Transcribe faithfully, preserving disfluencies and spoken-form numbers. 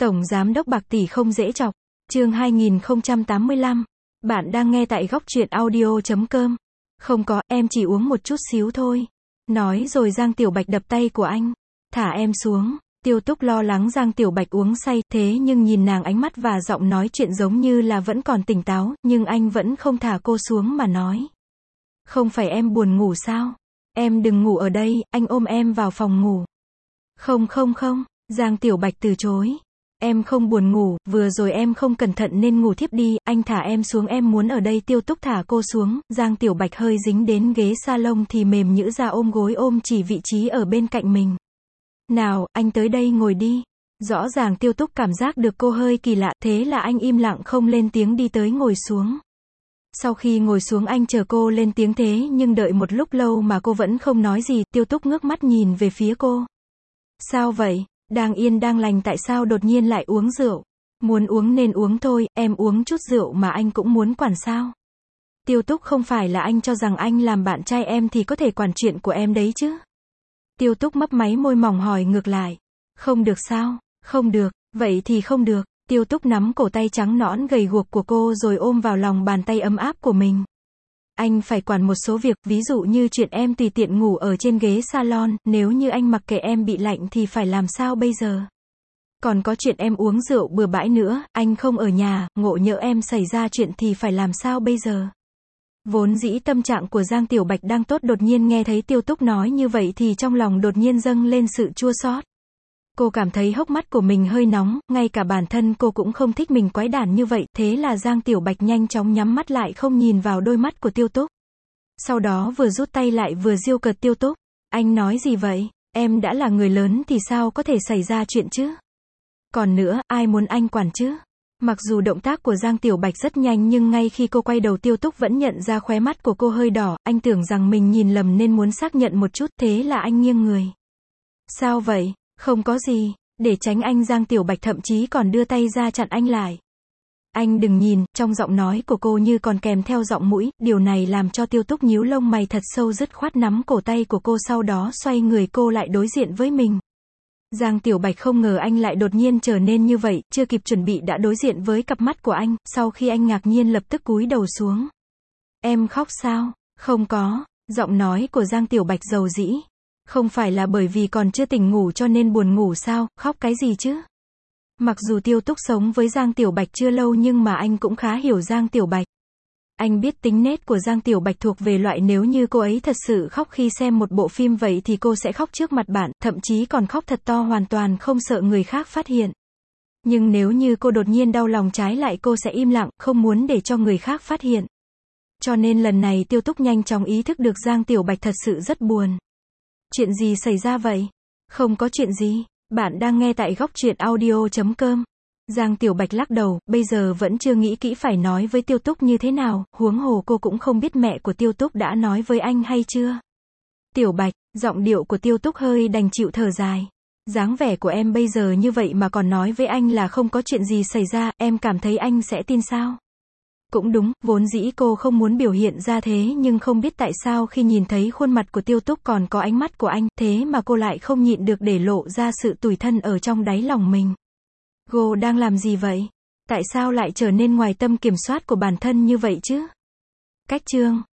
Tổng Giám đốc bạc tỷ không dễ chọc. Chương hai nghìn không trăm tám mươi lăm. Bạn đang nghe tại góc truyện audio chấm com. Không có, em chỉ uống một chút xíu thôi. Nói rồi Giang Tiểu Bạch đập tay của anh. Thả em xuống. Tiêu Túc lo lắng Giang Tiểu Bạch uống say, thế nhưng nhìn nàng ánh mắt và giọng nói chuyện giống như là vẫn còn tỉnh táo, nhưng anh vẫn không thả cô xuống mà nói. Không phải em buồn ngủ sao? Em đừng ngủ ở đây, anh ôm em vào phòng ngủ. Không không không, Giang Tiểu Bạch từ chối. Em không buồn ngủ, vừa rồi em không cẩn thận nên ngủ thiếp đi, anh thả em xuống, em muốn ở đây. Tiêu Túc thả cô xuống, Giang Tiểu Bạch hơi dính đến ghế salon thì mềm nhũn ra ôm gối ôm chỉ vị trí ở bên cạnh mình. Nào, anh tới đây ngồi đi. Rõ ràng Tiêu Túc cảm giác được cô hơi kỳ lạ, thế là anh im lặng không lên tiếng đi tới ngồi xuống. Sau khi ngồi xuống anh chờ cô lên tiếng thế nhưng đợi một lúc lâu mà cô vẫn không nói gì, Tiêu Túc ngước mắt nhìn về phía cô. Sao vậy? Đang yên đang lành tại sao đột nhiên lại uống rượu? Muốn uống nên uống thôi, em uống chút rượu mà anh cũng muốn quản sao? Tiêu Túc không phải là anh cho rằng anh làm bạn trai em thì có thể quản chuyện của em đấy chứ? Tiêu Túc mấp máy môi mỏng hỏi ngược lại. Không được sao? Không được, vậy thì không được. Tiêu Túc nắm cổ tay trắng nõn gầy guộc của cô rồi ôm vào lòng bàn tay ấm áp của mình. Anh phải quản một số việc, ví dụ như chuyện em tùy tiện ngủ ở trên ghế salon, nếu như anh mặc kệ em bị lạnh thì phải làm sao bây giờ? Còn có chuyện em uống rượu bừa bãi nữa, anh không ở nhà, ngộ nhỡ em xảy ra chuyện thì phải làm sao bây giờ? Vốn dĩ tâm trạng của Giang Tiểu Bạch đang tốt, đột nhiên nghe thấy Tiêu Túc nói như vậy thì trong lòng đột nhiên dâng lên sự chua xót. Cô cảm thấy hốc mắt của mình hơi nóng, ngay cả bản thân cô cũng không thích mình quái đản như vậy, thế là Giang Tiểu Bạch nhanh chóng nhắm mắt lại không nhìn vào đôi mắt của Tiêu Túc. Sau đó vừa rút tay lại vừa giễu cợt Tiêu Túc. Anh nói gì vậy? Em đã là người lớn thì sao có thể xảy ra chuyện chứ? Còn nữa, ai muốn anh quản chứ? Mặc dù động tác của Giang Tiểu Bạch rất nhanh nhưng ngay khi cô quay đầu Tiêu Túc vẫn nhận ra khóe mắt của cô hơi đỏ, anh tưởng rằng mình nhìn lầm nên muốn xác nhận một chút, thế là anh nghiêng người. Sao vậy? Không có gì. Để tránh anh, Giang Tiểu Bạch thậm chí còn đưa tay ra chặn anh lại. Anh đừng nhìn, trong giọng nói của cô như còn kèm theo giọng mũi, điều này làm cho Tiêu Túc nhíu lông mày thật sâu, dứt khoát nắm cổ tay của cô, sau đó xoay người cô lại đối diện với mình. Giang Tiểu Bạch không ngờ anh lại đột nhiên trở nên như vậy, chưa kịp chuẩn bị đã đối diện với cặp mắt của anh, sau khi anh ngạc nhiên lập tức cúi đầu xuống. Em khóc sao? Không có, giọng nói của Giang Tiểu Bạch dầu dĩ. Không phải là bởi vì còn chưa tỉnh ngủ cho nên buồn ngủ sao, khóc cái gì chứ? Mặc dù Tiêu Túc sống với Giang Tiểu Bạch chưa lâu nhưng mà anh cũng khá hiểu Giang Tiểu Bạch. Anh biết tính nết của Giang Tiểu Bạch thuộc về loại nếu như cô ấy thật sự khóc khi xem một bộ phim vậy thì cô sẽ khóc trước mặt bạn, thậm chí còn khóc thật to hoàn toàn không sợ người khác phát hiện. Nhưng nếu như cô đột nhiên đau lòng trái lại cô sẽ im lặng, không muốn để cho người khác phát hiện. Cho nên lần này Tiêu Túc nhanh chóng ý thức được Giang Tiểu Bạch thật sự rất buồn. Chuyện gì xảy ra vậy? Không có chuyện gì. Bạn đang nghe tại góc truyện audio chấm com. Giang Tiểu Bạch lắc đầu, bây giờ vẫn chưa nghĩ kỹ phải nói với Tiêu Túc như thế nào, huống hồ cô cũng không biết mẹ của Tiêu Túc đã nói với anh hay chưa. Tiểu Bạch, giọng điệu của Tiêu Túc hơi đành chịu thở dài. Dáng vẻ của em bây giờ như vậy mà còn nói với anh là không có chuyện gì xảy ra, em cảm thấy anh sẽ tin sao? Cũng đúng, vốn dĩ cô không muốn biểu hiện ra thế nhưng không biết tại sao khi nhìn thấy khuôn mặt của Tiêu Túc còn có ánh mắt của anh, thế mà cô lại không nhịn được để lộ ra sự tủi thân ở trong đáy lòng mình. Cô đang làm gì vậy? Tại sao lại trở nên ngoài tầm kiểm soát của bản thân như vậy chứ? Cách chương